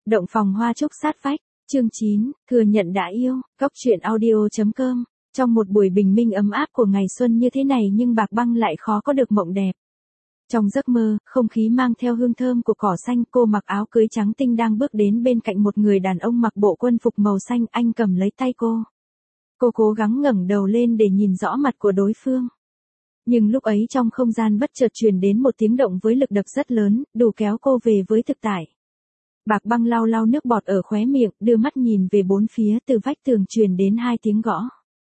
Động phòng hoa trúc sát vách, chương 9, thừa nhận đã yêu, Cóc truyện audio.com. Trong một buổi bình minh ấm áp của ngày xuân như thế này nhưng Bạc Băng lại khó có được mộng đẹp. Trong giấc mơ, không khí mang theo hương thơm của cỏ xanh, cô mặc áo cưới trắng tinh đang bước đến bên cạnh một người đàn ông mặc bộ quân phục màu xanh, anh cầm lấy tay cô. Cô cố gắng ngẩng đầu lên để nhìn rõ mặt của đối phương. Nhưng lúc ấy trong không gian bất chợt truyền đến một tiếng động với lực đập rất lớn, đủ kéo cô về với thực tại. Bạc Băng lau lau nước bọt ở khóe miệng, đưa mắt nhìn về bốn phía, từ vách tường truyền đến hai tiếng gõ.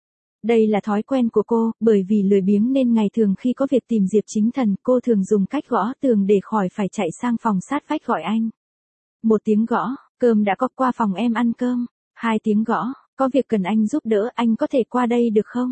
Đây là thói quen của cô, bởi vì lười biếng nên ngày thường khi có việc tìm Diệp Chính Thần, cô thường dùng cách gõ tường để khỏi phải chạy sang phòng sát vách gọi anh. Một tiếng gõ, cơm đã có, qua phòng em ăn cơm. Hai tiếng gõ, có việc cần anh giúp đỡ, anh có thể qua đây được không?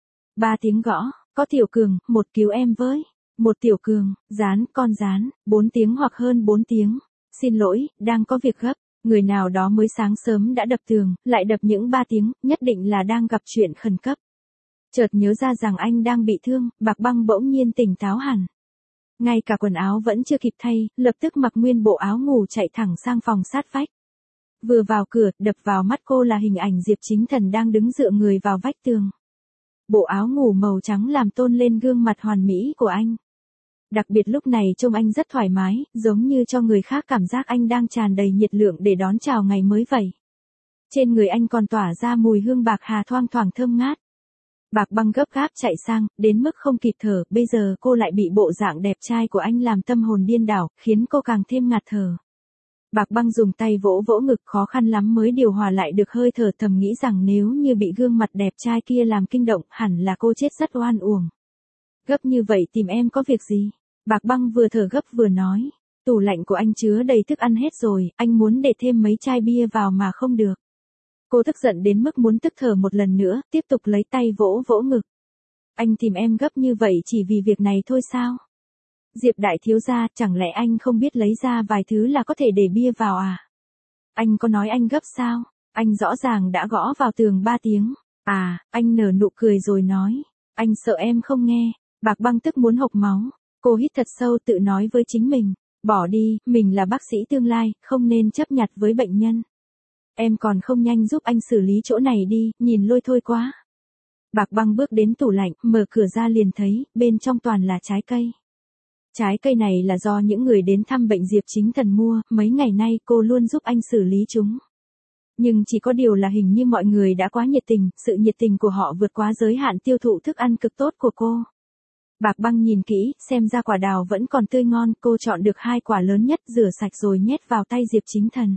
Ba tiếng gõ, có Tiểu Cường, một cứu em với. Một Tiểu Cường, Dán, con Dán. Bốn tiếng hoặc hơn 4 tiếng. Xin lỗi, đang có việc gấp. Người nào đó mới sáng sớm đã đập tường, lại đập những 3 tiếng, nhất định là đang gặp chuyện khẩn cấp. Chợt nhớ ra rằng anh đang bị thương, Bạc Băng bỗng nhiên tỉnh táo hẳn. Ngay cả quần áo vẫn chưa kịp thay, lập tức mặc nguyên bộ áo ngủ chạy thẳng sang phòng sát vách. Vừa vào cửa, đập vào mắt cô là hình ảnh Diệp Chính Thần đang đứng dựa người vào vách tường. Bộ áo ngủ màu trắng làm tôn lên gương mặt hoàn mỹ của anh. Đặc biệt lúc này trông anh rất thoải mái, giống như cho người khác cảm giác anh đang tràn đầy nhiệt lượng để đón chào ngày mới vậy. Trên người anh còn tỏa ra mùi hương bạc hà thoang thoảng thơm ngát. Bạc Băng gấp gáp chạy sang, đến mức không kịp thở, bây giờ cô lại bị bộ dạng đẹp trai của anh làm tâm hồn điên đảo, khiến cô càng thêm ngạt thở. Bạc Băng dùng tay vỗ vỗ ngực, khó khăn lắm mới điều hòa lại được hơi thở, thầm nghĩ rằng nếu như bị gương mặt đẹp trai kia làm kinh động, hẳn là cô chết rất oan uổng. Gấp như vậy tìm em có việc gì? Bạc Băng vừa thở gấp vừa nói. Tủ lạnh của anh chứa đầy thức ăn hết rồi, anh muốn để thêm mấy chai bia vào mà không được. Cô tức giận đến mức muốn tức thở một lần nữa, tiếp tục lấy tay vỗ vỗ ngực. Anh tìm em gấp như vậy chỉ vì việc này thôi sao? Diệp đại thiếu gia, chẳng lẽ anh không biết lấy ra vài thứ là có thể để bia vào à? Anh có nói anh gấp sao? Anh rõ ràng đã gõ vào tường 3 tiếng. À, anh nở nụ cười rồi nói. Anh sợ em không nghe. Bạc Băng tức muốn hộc máu. Cô hít thật sâu tự nói với chính mình. Bỏ đi, mình là bác sĩ tương lai, không nên chấp nhặt với bệnh nhân. Em còn không nhanh giúp anh xử lý chỗ này đi, nhìn lôi thôi quá. Bạc Băng bước đến tủ lạnh, mở cửa ra liền thấy, bên trong toàn là trái cây. Trái cây này là do những người đến thăm bệnh Diệp Chính Thần mua, mấy ngày nay cô luôn giúp anh xử lý chúng. Nhưng chỉ có điều là hình như mọi người đã quá nhiệt tình, sự nhiệt tình của họ vượt quá giới hạn tiêu thụ thức ăn cực tốt của cô. Bạc Băng nhìn kỹ, xem ra quả đào vẫn còn tươi ngon, cô chọn được 2 quả lớn nhất, rửa sạch rồi nhét vào tay Diệp Chính Thần.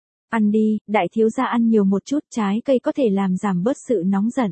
Ăn đi, đại thiếu gia ăn nhiều một chút, trái cây có thể làm giảm bớt sự nóng giận.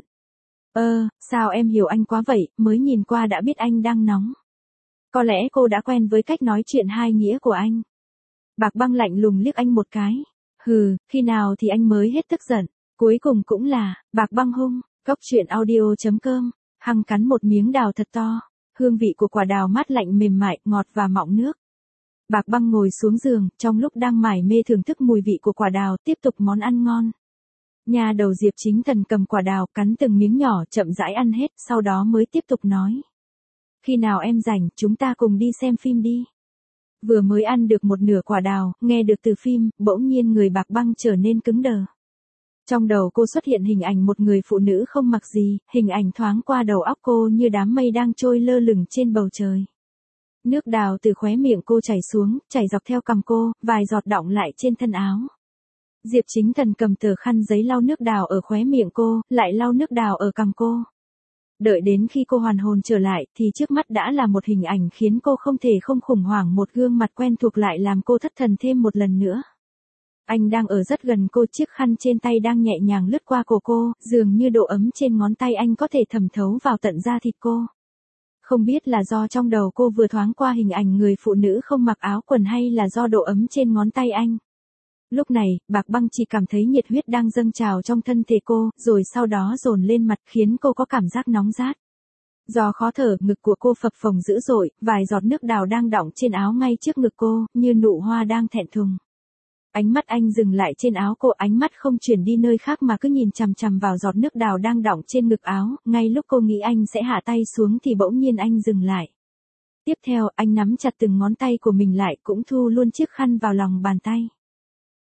Sao em hiểu anh quá vậy, mới nhìn qua đã biết anh đang nóng. Có lẽ cô đã quen với cách nói chuyện hai nghĩa của anh. Bạc Băng lạnh lùng liếc anh một cái. Hừ, khi nào thì anh mới hết tức giận. Cuối cùng cũng là, Bạc Băng hung, Cóc truyện audio.com. Hằng cắn một miếng đào thật to. Hương vị của quả đào mát lạnh mềm mại, ngọt và mọng nước. Bạc Băng ngồi xuống giường, trong lúc đang mải mê thưởng thức mùi vị của quả đào, tiếp tục món ăn ngon. Nhà đầu Diệp Chính Thần cầm quả đào, cắn từng miếng nhỏ, chậm rãi ăn hết, sau đó mới tiếp tục nói. Khi nào em rảnh, chúng ta cùng đi xem phim đi. Vừa mới ăn được một nửa quả đào, nghe được từ phim, bỗng nhiên người Bạc Băng trở nên cứng đờ. Trong đầu cô xuất hiện hình ảnh một người phụ nữ không mặc gì, hình ảnh thoáng qua đầu óc cô như đám mây đang trôi lơ lửng trên bầu trời. Nước đào từ khóe miệng cô chảy xuống, chảy dọc theo cằm cô, vài giọt đọng lại trên thân áo. Diệp Chính Thần cầm tờ khăn giấy lau nước đào ở khóe miệng cô, lại lau nước đào ở cằm cô. Đợi đến khi cô hoàn hồn trở lại, thì trước mắt đã là một hình ảnh khiến cô không thể không khủng hoảng, một gương mặt quen thuộc lại làm cô thất thần thêm một lần nữa. Anh đang ở rất gần cô, chiếc khăn trên tay đang nhẹ nhàng lướt qua cổ cô, dường như độ ấm trên ngón tay anh có thể thẩm thấu vào tận da thịt cô. Không biết là do trong đầu cô vừa thoáng qua hình ảnh người phụ nữ không mặc áo quần hay là do độ ấm trên ngón tay anh. Lúc này, Bạc Băng chỉ cảm thấy nhiệt huyết đang dâng trào trong thân thể cô, rồi sau đó dồn lên mặt khiến cô có cảm giác nóng rát. Do khó thở, ngực của cô phập phồng dữ dội, vài giọt nước đào đang đọng trên áo ngay trước ngực cô, như nụ hoa đang thẹn thùng. Ánh mắt anh dừng lại trên áo cô, ánh mắt không chuyển đi nơi khác mà cứ nhìn chằm chằm vào giọt nước đào đang đọng trên ngực áo, ngay lúc cô nghĩ anh sẽ hạ tay xuống thì bỗng nhiên anh dừng lại. Tiếp theo, anh nắm chặt từng ngón tay của mình lại, cũng thu luôn chiếc khăn vào lòng bàn tay.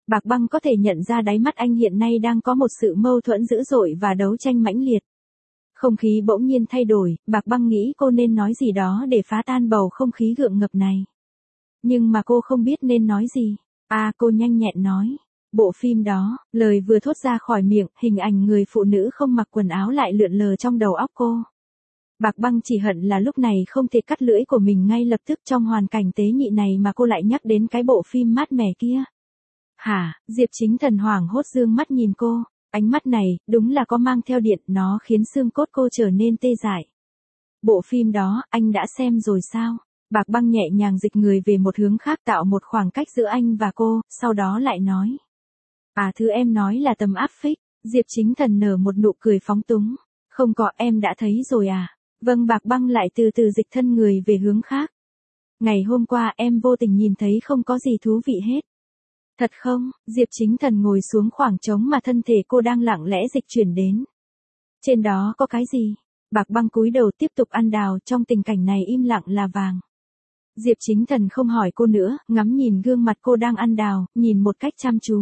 Bạc Băng có thể nhận ra đáy mắt anh hiện nay đang có một sự mâu thuẫn dữ dội và đấu tranh mãnh liệt. Không khí bỗng nhiên thay đổi, Bạc Băng nghĩ cô nên nói gì đó để phá tan bầu không khí gượng ngập này. Nhưng mà cô không biết nên nói gì. Cô nhanh nhẹn nói. Bộ phim đó, lời vừa thốt ra khỏi miệng, hình ảnh người phụ nữ không mặc quần áo lại lượn lờ trong đầu óc cô. Bạc Băng chỉ hận là lúc này không thể cắt lưỡi của mình ngay lập tức trong hoàn cảnh tế nhị này mà cô lại nhắc đến cái bộ phim mát mẻ kia. Hả, Diệp Chính Thần hoảng hốt dương mắt nhìn cô, ánh mắt này, đúng là có mang theo điện, nó khiến xương cốt cô trở nên tê dại. Bộ phim đó, anh đã xem rồi sao? Bạc Băng nhẹ nhàng dịch người về một hướng khác tạo một khoảng cách giữa anh và cô, sau đó lại nói. Thứ em nói là tấm áp phích, Diệp Chính Thần nở một nụ cười phóng túng. Không có, em đã thấy rồi à? Vâng, Bạc Băng lại từ từ dịch thân người về hướng khác. Ngày hôm qua em vô tình nhìn thấy không có gì thú vị hết. Thật không? Diệp Chính Thần ngồi xuống khoảng trống mà thân thể cô đang lặng lẽ dịch chuyển đến. Trên đó có cái gì? Bạc Băng cúi đầu tiếp tục ăn đào, trong tình cảnh này im lặng là vàng. Diệp Chính Thần không hỏi cô nữa, ngắm nhìn gương mặt cô đang ăn đào, nhìn một cách chăm chú.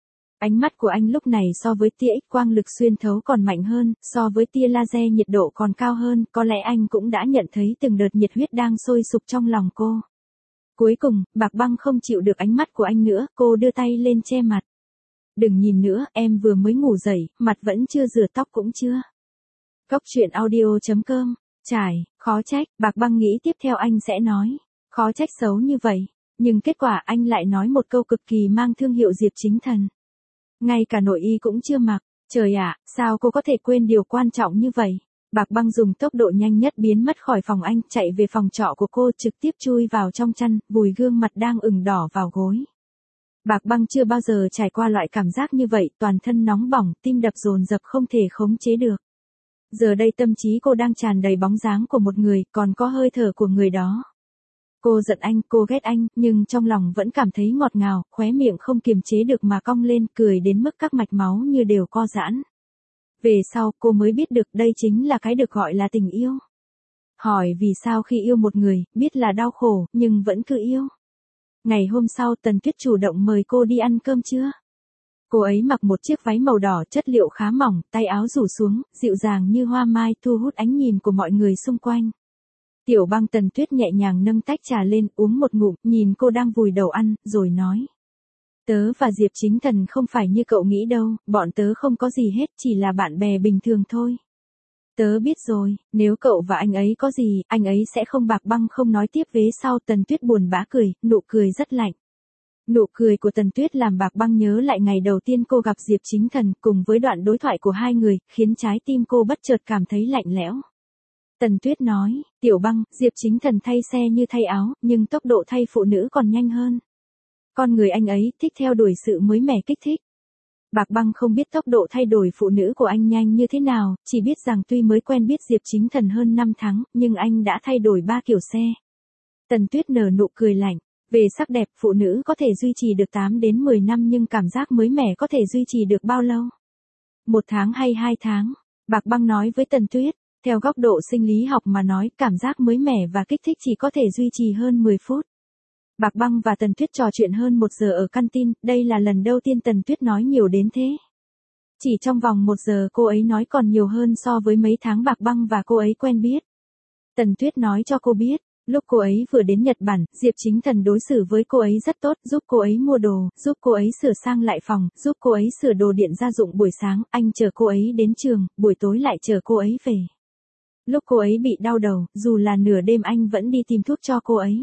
Ánh mắt của anh lúc này so với tia X quang lực xuyên thấu còn mạnh hơn, so với tia laser nhiệt độ còn cao hơn, có lẽ anh cũng đã nhận thấy từng đợt nhiệt huyết đang sôi sục trong lòng cô. Cuối cùng, Bạc Băng không chịu được ánh mắt của anh nữa, cô đưa tay lên che mặt. Đừng nhìn nữa, em vừa mới ngủ dậy, mặt vẫn chưa rửa tóc cũng chưa. Cốc truyện audio.com, khó trách, Bạc Băng nghĩ tiếp theo anh sẽ nói. Khó trách xấu như vậy, nhưng kết quả anh lại nói một câu cực kỳ mang thương hiệu Diệp Chính Thần. Ngay cả nội y cũng chưa mặc, trời ạ, sao cô có thể quên điều quan trọng như vậy? Bạc Băng dùng tốc độ nhanh nhất biến mất khỏi phòng anh, chạy về phòng trọ của cô, trực tiếp chui vào trong chăn, vùi gương mặt đang ửng đỏ vào gối. Bạc Băng chưa bao giờ trải qua loại cảm giác như vậy, toàn thân nóng bỏng, tim đập dồn dập không thể khống chế được. Giờ đây tâm trí cô đang tràn đầy bóng dáng của một người, còn có hơi thở của người đó. Cô giận anh, cô ghét anh, nhưng trong lòng vẫn cảm thấy ngọt ngào, khóe miệng không kiềm chế được mà cong lên, cười đến mức các mạch máu như đều co giãn. Về sau, cô mới biết được đây chính là cái được gọi là tình yêu. Hỏi vì sao khi yêu một người, biết là đau khổ, nhưng vẫn cứ yêu. Ngày hôm sau, Tần Tuyết chủ động mời cô đi ăn cơm trưa. Cô ấy mặc một chiếc váy màu đỏ chất liệu khá mỏng, tay áo rủ xuống, dịu dàng như hoa mai, thu hút ánh nhìn của mọi người xung quanh. Tiểu Băng Tần Tuyết nhẹ nhàng nâng tách trà lên, uống một ngụm, nhìn cô đang vùi đầu ăn, rồi nói. Tớ và Diệp Chính Thần không phải như cậu nghĩ đâu, bọn tớ không có gì hết, chỉ là bạn bè bình thường thôi. Tớ biết rồi, nếu cậu và anh ấy có gì, anh ấy sẽ không. Bạc Băng không nói tiếp. Vế sau Tần Tuyết buồn bã cười, nụ cười rất lạnh. Nụ cười của Tần Tuyết làm Bạc Băng nhớ lại ngày đầu tiên cô gặp Diệp Chính Thần, cùng với đoạn đối thoại của hai người, khiến trái tim cô bất chợt cảm thấy lạnh lẽo. Tần Tuyết nói, Tiểu Băng, Diệp Chính Thần thay xe như thay áo, nhưng tốc độ thay phụ nữ còn nhanh hơn. Con người anh ấy thích theo đuổi sự mới mẻ kích thích. Bạc Băng không biết tốc độ thay đổi phụ nữ của anh nhanh như thế nào, chỉ biết rằng tuy mới quen biết Diệp Chính Thần hơn 5 tháng, nhưng anh đã thay đổi 3 kiểu xe. Tần Tuyết nở nụ cười lạnh. Về sắc đẹp, phụ nữ có thể duy trì được 8 đến 10 năm nhưng cảm giác mới mẻ có thể duy trì được bao lâu? 1 tháng hay 2 tháng? Bạc Băng nói với Tần Tuyết. Theo góc độ sinh lý học mà nói, cảm giác mới mẻ và kích thích chỉ có thể duy trì hơn 10 phút. Bạc Băng và Tần Tuyết trò chuyện hơn 1 giờ ở canteen, đây là lần đầu tiên Tần Tuyết nói nhiều đến thế. Chỉ trong vòng 1 giờ cô ấy nói còn nhiều hơn so với mấy tháng Bạc Băng và cô ấy quen biết. Tần Tuyết nói cho cô biết, lúc cô ấy vừa đến Nhật Bản, Diệp Chính Thần đối xử với cô ấy rất tốt, giúp cô ấy mua đồ, giúp cô ấy sửa sang lại phòng, giúp cô ấy sửa đồ điện gia dụng buổi sáng, anh chở cô ấy đến trường, buổi tối lại chở cô ấy về. Lúc cô ấy bị đau đầu, dù là nửa đêm anh vẫn đi tìm thuốc cho cô ấy.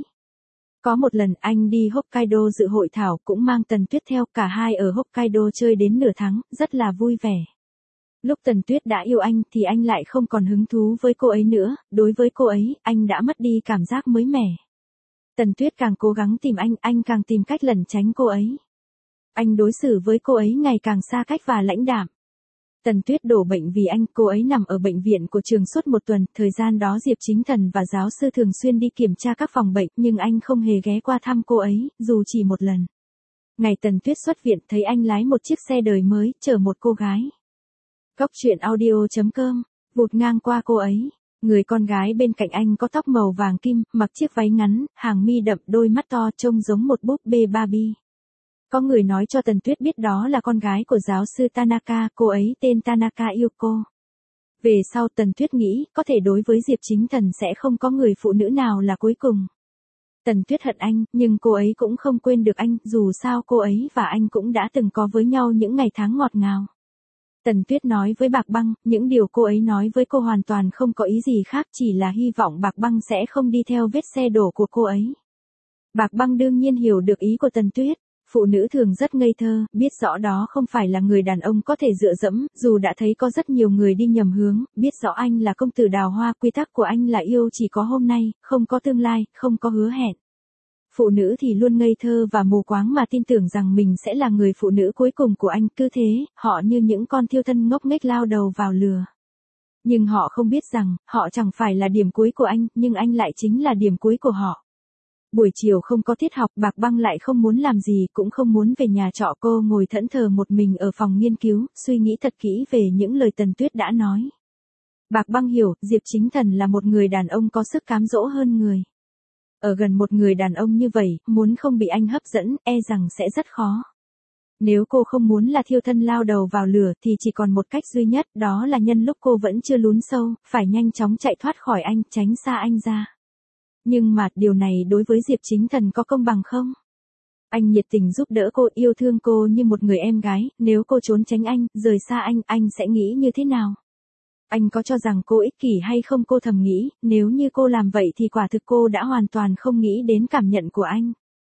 Có một lần anh đi Hokkaido dự hội thảo cũng mang Tần Tuyết theo, cả hai ở Hokkaido chơi đến nửa tháng, rất là vui vẻ. Lúc Tần Tuyết đã yêu anh thì anh lại không còn hứng thú với cô ấy nữa, đối với cô ấy, anh đã mất đi cảm giác mới mẻ. Tần Tuyết càng cố gắng tìm anh càng tìm cách lẩn tránh cô ấy. Anh đối xử với cô ấy ngày càng xa cách và lãnh đạm. Tần Tuyết đổ bệnh vì anh, cô ấy nằm ở bệnh viện của trường suốt 1 tuần, thời gian đó Diệp Chính Thần và giáo sư thường xuyên đi kiểm tra các phòng bệnh, nhưng anh không hề ghé qua thăm cô ấy, dù chỉ 1 lần. Ngày Tần Tuyết xuất viện thấy anh lái một chiếc xe đời mới, chở một cô gái. Cốc truyện audio.com, vụt ngang qua cô ấy. Người con gái bên cạnh anh có tóc màu vàng kim, mặc chiếc váy ngắn, hàng mi đậm, đôi mắt to, trông giống một búp bê Barbie. có người nói cho Tần Tuyết biết đó là con gái của giáo sư Tanaka, cô ấy tên Tanaka Yuko. Về sau Tần Tuyết nghĩ, có thể đối với Diệp Chính Thần sẽ không có người phụ nữ nào là cuối cùng. Tần Tuyết hận anh, nhưng cô ấy cũng không quên được anh, dù sao cô ấy và anh cũng đã từng có với nhau những ngày tháng ngọt ngào. Tần Tuyết nói với Bạc Băng, những điều cô ấy nói với cô hoàn toàn không có ý gì khác, chỉ là hy vọng Bạc Băng sẽ không đi theo vết xe đổ của cô ấy. Bạc Băng đương nhiên hiểu được ý của Tần Tuyết. Phụ nữ thường rất ngây thơ, biết rõ đó không phải là người đàn ông có thể dựa dẫm, dù đã thấy có rất nhiều người đi nhầm hướng, biết rõ anh là công tử đào hoa, quy tắc của anh là yêu chỉ có hôm nay, không có tương lai, không có hứa hẹn. Phụ nữ thì luôn ngây thơ và mù quáng mà tin tưởng rằng mình sẽ là người phụ nữ cuối cùng của anh, cứ thế, họ như những con thiêu thân ngốc nghếch lao đầu vào lửa. Nhưng họ không biết rằng, họ chẳng phải là điểm cuối của anh, nhưng anh lại chính là điểm cuối của họ. Buổi chiều không có tiết học, Bạc Băng lại không muốn làm gì, cũng không muốn về nhà trọ, cô ngồi thẫn thờ một mình ở phòng nghiên cứu, suy nghĩ thật kỹ về những lời Tần Tuyết đã nói. Bạc Băng hiểu, Diệp Chính Thần là một người đàn ông có sức cám dỗ hơn người. Ở gần một người đàn ông như vậy, muốn không bị anh hấp dẫn, e rằng sẽ rất khó. Nếu cô không muốn là thiêu thân lao đầu vào lửa thì chỉ còn một cách duy nhất, đó là nhân lúc cô vẫn chưa lún sâu, phải nhanh chóng chạy thoát khỏi anh, tránh xa anh ra. Nhưng mà, điều này đối với Diệp Chính Thần có công bằng không? Anh nhiệt tình giúp đỡ cô, yêu thương cô như một người em gái, nếu cô trốn tránh anh, rời xa anh sẽ nghĩ như thế nào? Anh có cho rằng cô ích kỷ hay không? Cô thầm nghĩ, nếu như cô làm vậy thì quả thực cô đã hoàn toàn không nghĩ đến cảm nhận của anh.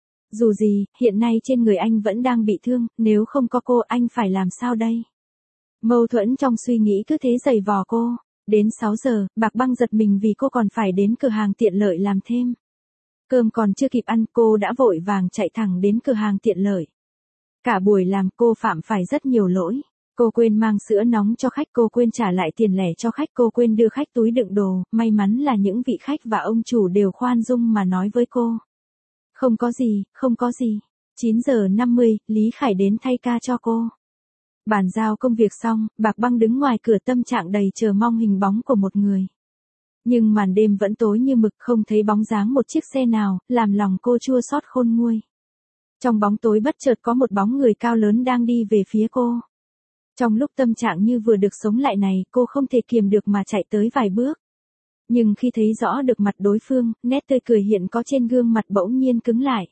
Dù gì, hiện nay trên người anh vẫn đang bị thương, nếu không có cô anh phải làm sao đây? Mâu thuẫn trong suy nghĩ cứ thế giày vò cô. Đến 6 giờ, Bạc Băng giật mình vì cô còn phải đến cửa hàng tiện lợi làm thêm. Cơm còn chưa kịp ăn, cô đã vội vàng chạy thẳng đến cửa hàng tiện lợi. Cả buổi làm cô phạm phải rất nhiều lỗi. Cô quên mang sữa nóng cho khách, cô quên trả lại tiền lẻ cho khách, cô quên đưa khách túi đựng đồ, may mắn là những vị khách và ông chủ đều khoan dung mà nói với cô. Không có gì, không có gì. 9 giờ 50, Lý Khải đến thay ca cho cô. Bàn giao công việc xong, Bạc Băng đứng ngoài cửa tâm trạng đầy chờ mong hình bóng của một người. Nhưng màn đêm vẫn tối như mực, không thấy bóng dáng một chiếc xe nào, làm lòng cô chua xót khôn nguôi. Trong bóng tối bất chợt có một bóng người cao lớn đang đi về phía cô. Trong lúc tâm trạng như vừa được sống lại này, cô không thể kiềm được mà chạy tới vài bước. Nhưng khi thấy rõ được mặt đối phương, nét tươi cười hiện có trên gương mặt bỗng nhiên cứng lại.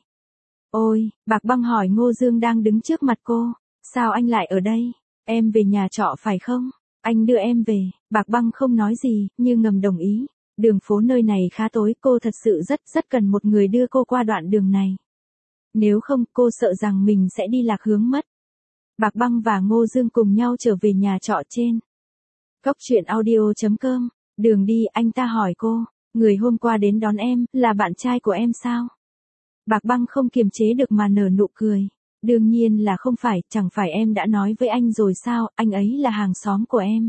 Ôi, Bạc Băng hỏi Ngô Dương đang đứng trước mặt cô. Sao anh lại ở đây? Em về nhà trọ phải không? Anh đưa em về. Bạc Băng không nói gì, như ngầm đồng ý. Đường phố nơi này khá tối, cô thật sự rất cần một người đưa cô qua đoạn đường này. Nếu không, cô sợ rằng mình sẽ đi lạc hướng mất. Bạc Băng và Ngô Dương cùng nhau trở về nhà trọ trên. Góc truyện audio.com. Đường đi, anh ta hỏi cô. Người hôm qua đến đón em, là bạn trai của em sao? Bạc Băng không kiềm chế được mà nở nụ cười. Đương nhiên là không phải, chẳng phải em đã nói với anh rồi sao, anh ấy là hàng xóm của em.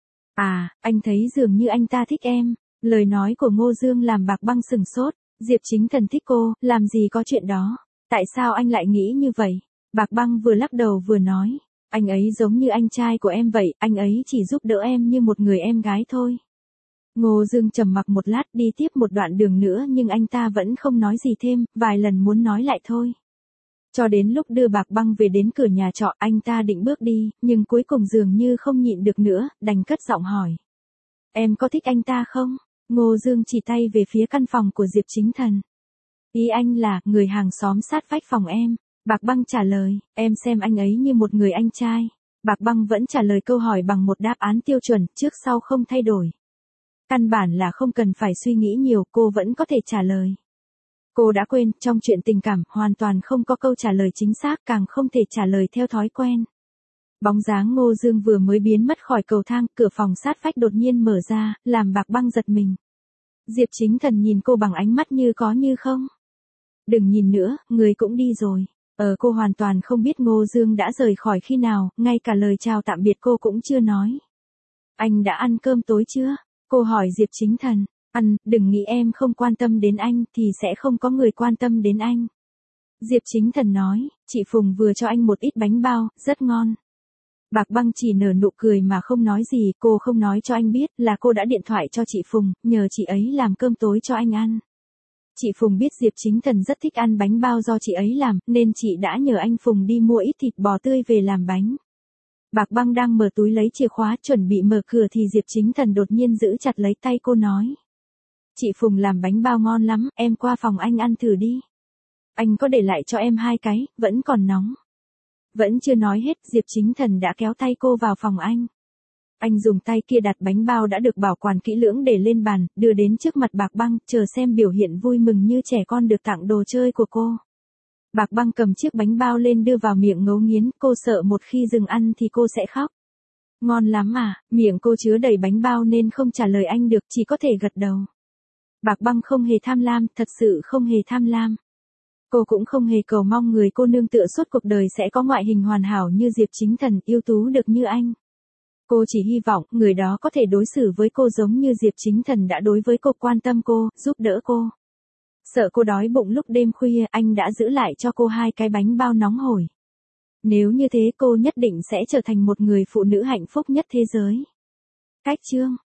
À, anh thấy dường như anh ta thích em. Lời nói của Ngô Dương làm Bạc Băng sừng sốt. Diệp Chính Thần thích cô, làm gì có chuyện đó. Tại sao anh lại nghĩ như vậy? Bạc Băng vừa lắc đầu vừa nói. Anh ấy giống như anh trai của em vậy, anh ấy chỉ giúp đỡ em như một người em gái thôi. Ngô Dương trầm mặc một lát, đi tiếp một đoạn đường nữa nhưng anh ta vẫn không nói gì thêm, vài lần muốn nói lại thôi. Cho đến lúc đưa Bạc Băng về đến cửa nhà trọ, anh ta định bước đi, nhưng cuối cùng dường như không nhịn được nữa, đành cất giọng hỏi. Em có thích anh ta không? Ngô Dương chỉ tay về phía căn phòng của Diệp Chính Thần. Ý anh là, người hàng xóm sát vách phòng em. Bạc Băng trả lời, em xem anh ấy như một người anh trai. Bạc Băng vẫn trả lời câu hỏi bằng một đáp án tiêu chuẩn, trước sau không thay đổi. Căn bản là không cần phải suy nghĩ nhiều, cô vẫn có thể trả lời. Cô đã quên, trong chuyện tình cảm, hoàn toàn không có câu trả lời chính xác, càng không thể trả lời theo thói quen. Bóng dáng Ngô Dương vừa mới biến mất khỏi cầu thang, cửa phòng sát vách đột nhiên mở ra, làm Bạc Băng giật mình. Diệp Chính Thần nhìn cô bằng ánh mắt như có như không. Đừng nhìn nữa, người cũng đi rồi. Cô hoàn toàn không biết Ngô Dương đã rời khỏi khi nào, ngay cả lời chào tạm biệt cô cũng chưa nói. Anh đã ăn cơm tối chưa? Cô hỏi Diệp Chính Thần. Ăn, đừng nghĩ em không quan tâm đến anh thì sẽ không có người quan tâm đến anh. Diệp Chính Thần nói, chị Phùng vừa cho anh một ít bánh bao, rất ngon. Bạc Băng chỉ nở nụ cười mà không nói gì, cô không nói cho anh biết là cô đã điện thoại cho chị Phùng, nhờ chị ấy làm cơm tối cho anh ăn. Chị Phùng biết Diệp Chính Thần rất thích ăn bánh bao do chị ấy làm, nên chị đã nhờ anh Phùng đi mua ít thịt bò tươi về làm bánh. Bạc Băng đang mở túi lấy chìa khóa chuẩn bị mở cửa thì Diệp Chính Thần đột nhiên giữ chặt lấy tay cô nói. Chị Phùng làm bánh bao ngon lắm, em qua phòng anh ăn thử đi. Anh có để lại cho em 2 cái, vẫn còn nóng. Vẫn chưa nói hết, Diệp Chính Thần đã kéo tay cô vào phòng anh. Anh dùng tay kia đặt bánh bao đã được bảo quản kỹ lưỡng để lên bàn, đưa đến trước mặt Bạc Băng, chờ xem biểu hiện vui mừng như trẻ con được tặng đồ chơi của cô. Bạc Băng cầm chiếc bánh bao lên đưa vào miệng ngấu nghiến, cô sợ một khi dừng ăn thì cô sẽ khóc. Ngon lắm à, miệng cô chứa đầy bánh bao nên không trả lời anh được, chỉ có thể gật đầu. Bạc Băng không hề tham lam, thật sự không hề tham lam. Cô cũng không hề cầu mong người cô nương tựa suốt cuộc đời sẽ có ngoại hình hoàn hảo như Diệp Chính Thần, ưu tú được như anh. Cô chỉ hy vọng người đó có thể đối xử với cô giống như Diệp Chính Thần đã đối với cô, quan tâm cô, giúp đỡ cô. Sợ cô đói bụng lúc đêm khuya, anh đã giữ lại cho cô 2 cái bánh bao nóng hổi. Nếu như thế cô nhất định sẽ trở thành một người phụ nữ hạnh phúc nhất thế giới. Cách chương